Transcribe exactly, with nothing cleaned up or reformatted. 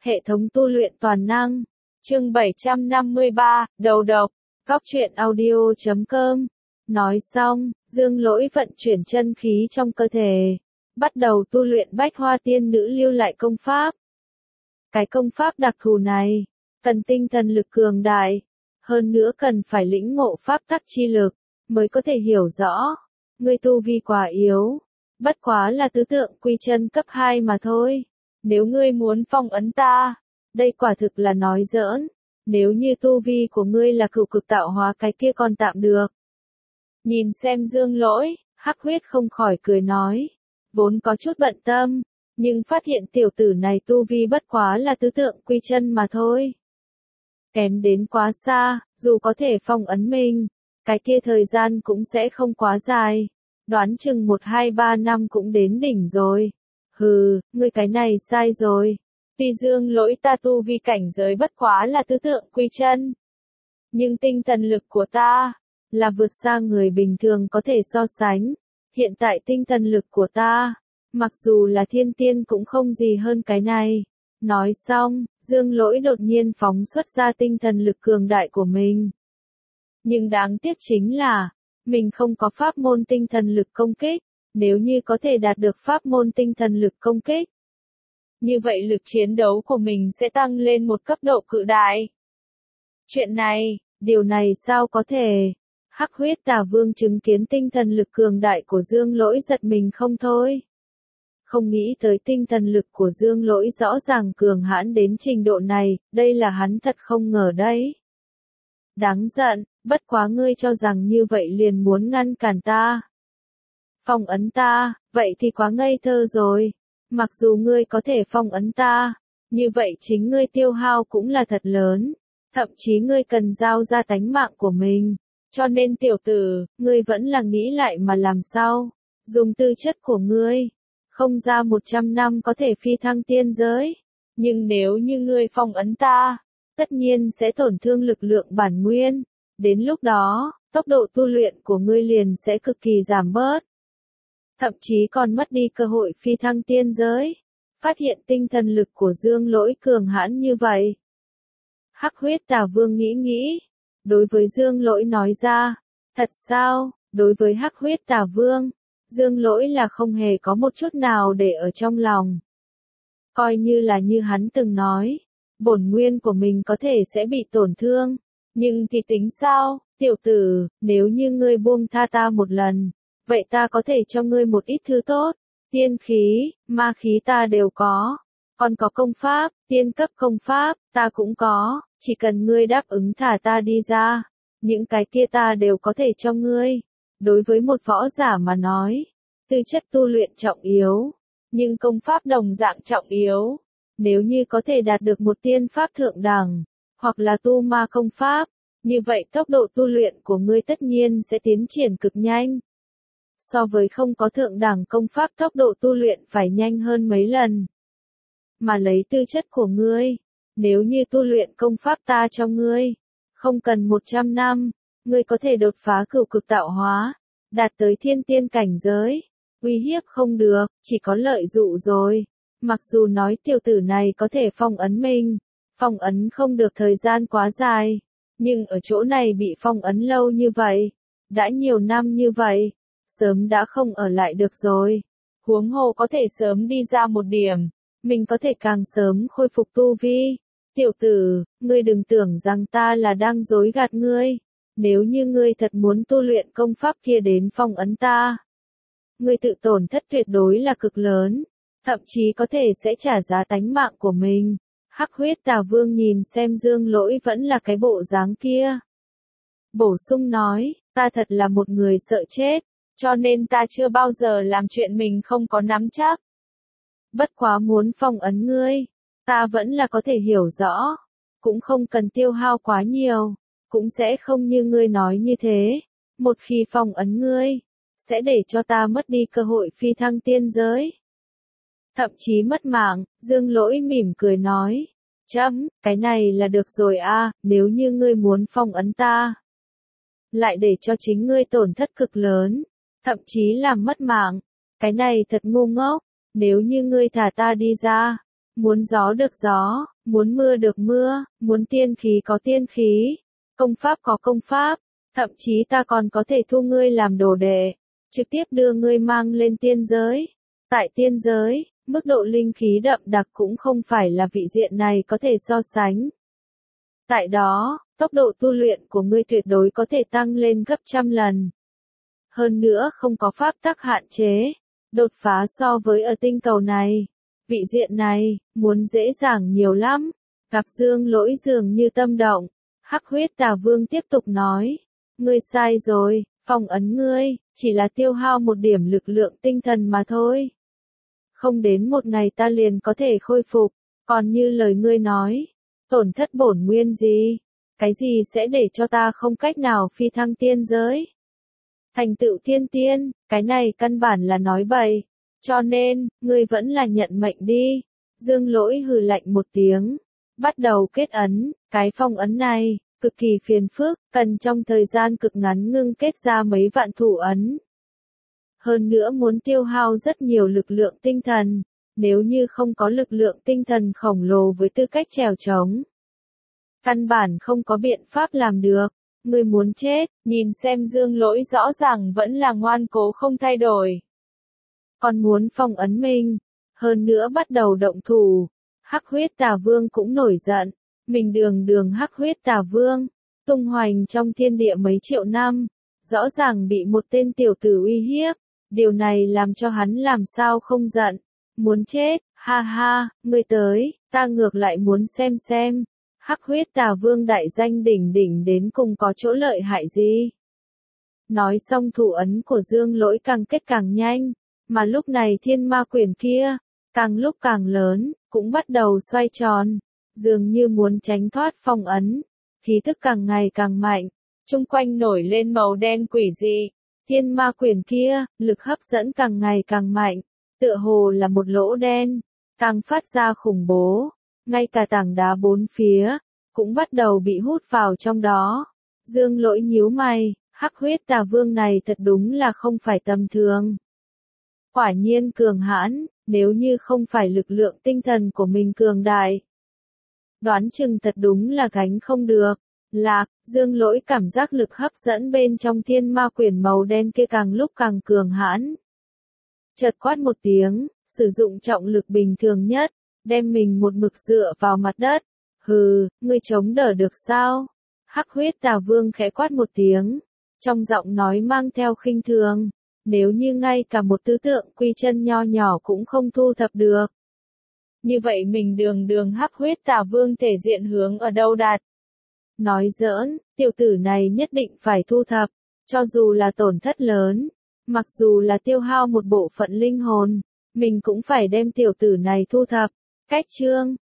Hệ thống tu luyện toàn năng. Chương bảy trăm năm mươi ba, đầu độc. Góc truyện audio chấm com. Nói xong, Dương Lỗi vận chuyển chân khí trong cơ thể, bắt đầu tu luyện Bách Hoa Tiên Nữ lưu lại công pháp. Cái công pháp đặc thù này, cần tinh thần lực cường đại, hơn nữa cần phải lĩnh ngộ pháp tắc chi lực, mới có thể hiểu rõ. Ngươi tu vi quá yếu, bất quá là tứ tượng quy chân cấp hai mà thôi. Nếu ngươi muốn phong ấn ta, đây quả thực là nói giỡn. Nếu như tu vi của ngươi là cựu cực tạo hóa cái kia còn tạm được. Nhìn xem Dương Lỗi, Hắc Huyết không khỏi cười nói. Vốn có chút bận tâm, nhưng phát hiện tiểu tử này tu vi bất quá là tứ tượng quy chân mà thôi. Kém đến quá xa, dù có thể phong ấn mình, cái kia thời gian cũng sẽ không quá dài. Đoán chừng một hai ba năm cũng đến đỉnh rồi. Hừ, ngươi cái này sai rồi. Tuy Dương Lỗi ta tu vi cảnh giới bất quá là tứ tượng quy chân, nhưng tinh thần lực của ta là vượt xa người bình thường có thể so sánh. Hiện tại tinh thần lực của ta, mặc dù là thiên tiên cũng không gì hơn cái này. Nói xong, Dương Lỗi đột nhiên phóng xuất ra tinh thần lực cường đại của mình. Nhưng đáng tiếc chính là, mình không có pháp môn tinh thần lực công kích. Nếu như có thể đạt được pháp môn tinh thần lực công kích, như vậy lực chiến đấu của mình sẽ tăng lên một cấp độ cự đại. Chuyện này, điều này sao có thể? Hắc Huyết Tà Vương chứng kiến tinh thần lực cường đại của Dương Lỗi giật mình không thôi. Không nghĩ tới tinh thần lực của Dương Lỗi rõ ràng cường hãn đến trình độ này, đây là hắn thật không ngờ đấy. Đáng giận, bất quá ngươi cho rằng như vậy liền muốn ngăn cản ta. Phong ấn ta, vậy thì quá ngây thơ rồi. Mặc dù ngươi có thể phong ấn ta, như vậy chính ngươi tiêu hao cũng là thật lớn. Thậm chí ngươi cần giao ra tánh mạng của mình. Cho nên tiểu tử, ngươi vẫn là nghĩ lại mà làm sao. Dùng tư chất của ngươi, không ra một trăm năm có thể phi thăng tiên giới. Nhưng nếu như ngươi phong ấn ta, tất nhiên sẽ tổn thương lực lượng bản nguyên. Đến lúc đó, tốc độ tu luyện của ngươi liền sẽ cực kỳ giảm bớt. Thậm chí còn mất đi cơ hội phi thăng tiên giới. Phát hiện tinh thần lực của Dương Lỗi cường hãn như vậy. Hắc Huyết Tà Vương nghĩ nghĩ. Đối với Dương Lỗi nói ra. Thật sao, đối với Hắc Huyết Tà Vương, Dương Lỗi là không hề có một chút nào để ở trong lòng. Coi như là như hắn từng nói. Bổn nguyên của mình có thể sẽ bị tổn thương. Nhưng thì tính sao, tiểu tử, nếu như ngươi buông tha ta một lần. Vậy ta có thể cho ngươi một ít thứ tốt, tiên khí, ma khí ta đều có, còn có công pháp, tiên cấp công pháp, ta cũng có, chỉ cần ngươi đáp ứng thả ta đi ra, những cái kia ta đều có thể cho ngươi. Đối với một võ giả mà nói, tư chất tu luyện trọng yếu, nhưng công pháp đồng dạng trọng yếu. Nếu như có thể đạt được một tiên pháp thượng đẳng, hoặc là tu ma công pháp, như vậy tốc độ tu luyện của ngươi tất nhiên sẽ tiến triển cực nhanh. So với không có thượng đẳng công pháp tốc độ tu luyện phải nhanh hơn mấy lần. Mà lấy tư chất của ngươi, nếu như tu luyện công pháp ta cho ngươi, không cần một trăm năm, ngươi có thể đột phá cửu cực tạo hóa, đạt tới thiên tiên cảnh giới. Uy hiếp không được, chỉ có lợi dụ rồi. Mặc dù nói tiểu tử này có thể phong ấn mình, phong ấn không được thời gian quá dài, nhưng ở chỗ này bị phong ấn lâu như vậy, đã nhiều năm như vậy. Sớm đã không ở lại được rồi. Huống hồ có thể sớm đi ra một điểm, mình có thể càng sớm khôi phục tu vi. Tiểu tử, ngươi đừng tưởng rằng ta là đang dối gạt ngươi. Nếu như ngươi thật muốn tu luyện công pháp kia đến phong ấn ta, ngươi tự tổn thất tuyệt đối là cực lớn, thậm chí có thể sẽ trả giá tánh mạng của mình. Hắc Huyết Tà Vương nhìn xem Dương Lỗi vẫn là cái bộ dáng kia. Bổ sung nói, ta thật là một người sợ chết. Cho nên ta chưa bao giờ làm chuyện mình không có nắm chắc. Bất quá muốn phong ấn ngươi, ta vẫn là có thể hiểu rõ. Cũng không cần tiêu hao quá nhiều. Cũng sẽ không như ngươi nói như thế. Một khi phong ấn ngươi, sẽ để cho ta mất đi cơ hội phi thăng tiên giới. Thậm chí mất mạng, Dương Lỗi mỉm cười nói. Chấm, cái này là được rồi a, nếu như ngươi muốn phong ấn ta, lại để cho chính ngươi tổn thất cực lớn. Thậm chí làm mất mạng, cái này thật ngu ngốc. Nếu như ngươi thả ta đi ra, muốn gió được gió, muốn mưa được mưa, muốn tiên khí có tiên khí, công pháp có công pháp, thậm chí ta còn có thể thu ngươi làm đồ đệ, trực tiếp đưa ngươi mang lên tiên giới. Tại tiên giới, mức độ linh khí đậm đặc cũng không phải là vị diện này có thể so sánh. Tại đó, tốc độ tu luyện của ngươi tuyệt đối có thể tăng lên gấp trăm lần. Hơn nữa không có pháp tắc hạn chế, đột phá so với ở tinh cầu này, vị diện này, muốn dễ dàng nhiều lắm. Gặp Dương Lỗi dường như tâm động, Hắc Huyết Tà Vương tiếp tục nói, ngươi sai rồi, phong ấn ngươi, chỉ là tiêu hao một điểm lực lượng tinh thần mà thôi. Không đến một ngày ta liền có thể khôi phục, còn như lời ngươi nói, tổn thất bổn nguyên gì, cái gì sẽ để cho ta không cách nào phi thăng tiên giới. Thành tựu thiên tiên, cái này căn bản là nói bậy, cho nên, ngươi vẫn là nhận mệnh đi. Dương Lỗi hừ lạnh một tiếng, bắt đầu kết ấn, cái phong ấn này, cực kỳ phiền phức, cần trong thời gian cực ngắn ngưng kết ra mấy vạn thủ ấn. Hơn nữa muốn tiêu hao rất nhiều lực lượng tinh thần, nếu như không có lực lượng tinh thần khổng lồ với tư cách trèo trống. Căn bản không có biện pháp làm được, ngươi muốn chết, nhìn xem Dương Lỗi rõ ràng vẫn là ngoan cố không thay đổi. Còn muốn phong ấn mình, hơn nữa bắt đầu động thủ, Hắc Huyết Tà Vương cũng nổi giận, mình đường đường Hắc Huyết Tà Vương, tung hoành trong thiên địa mấy triệu năm, rõ ràng bị một tên tiểu tử uy hiếp, điều này làm cho hắn làm sao không giận, muốn chết, ha ha, ngươi tới, ta ngược lại muốn xem xem, Hắc Huyết Tà Vương đại danh đỉnh đỉnh đến cùng có chỗ lợi hại gì. Nói xong thủ ấn của Dương Lỗi càng kết càng nhanh, mà lúc này thiên ma quyển kia, càng lúc càng lớn, cũng bắt đầu xoay tròn, dường như muốn tránh thoát phong ấn, khí tức càng ngày càng mạnh, chung quanh nổi lên màu đen quỷ dị, thiên ma quyển kia, lực hấp dẫn càng ngày càng mạnh, tựa hồ là một lỗ đen, càng phát ra khủng bố, ngay cả tảng đá bốn phía, cũng bắt đầu bị hút vào trong đó. Dương Lỗi nhíu mày, Hắc Huyết Tà Vương này thật đúng là không phải tầm thường. Quả nhiên cường hãn, nếu như không phải lực lượng tinh thần của mình cường đại. Đoán chừng thật đúng là gánh không được. Lạc, Dương Lỗi cảm giác lực hấp dẫn bên trong thiên ma quyển màu đen kia càng lúc càng cường hãn. Chợt quát một tiếng, sử dụng trọng lực bình thường nhất, đem mình một mực dựa vào mặt đất. Hừ, ngươi chống đỡ được sao? Hắc Huyết Tà Vương khẽ quát một tiếng, trong giọng nói mang theo khinh thường. Nếu như ngay cả một tứ tượng quy chân nho nhỏ cũng không thu thập được. Như vậy mình đường đường Hắc Huyết Tà Vương thể diện hướng ở đâu đạt? Nói giỡn, tiểu tử này nhất định phải thu thập, cho dù là tổn thất lớn, mặc dù là tiêu hao một bộ phận linh hồn, mình cũng phải đem tiểu tử này thu thập. Cách chương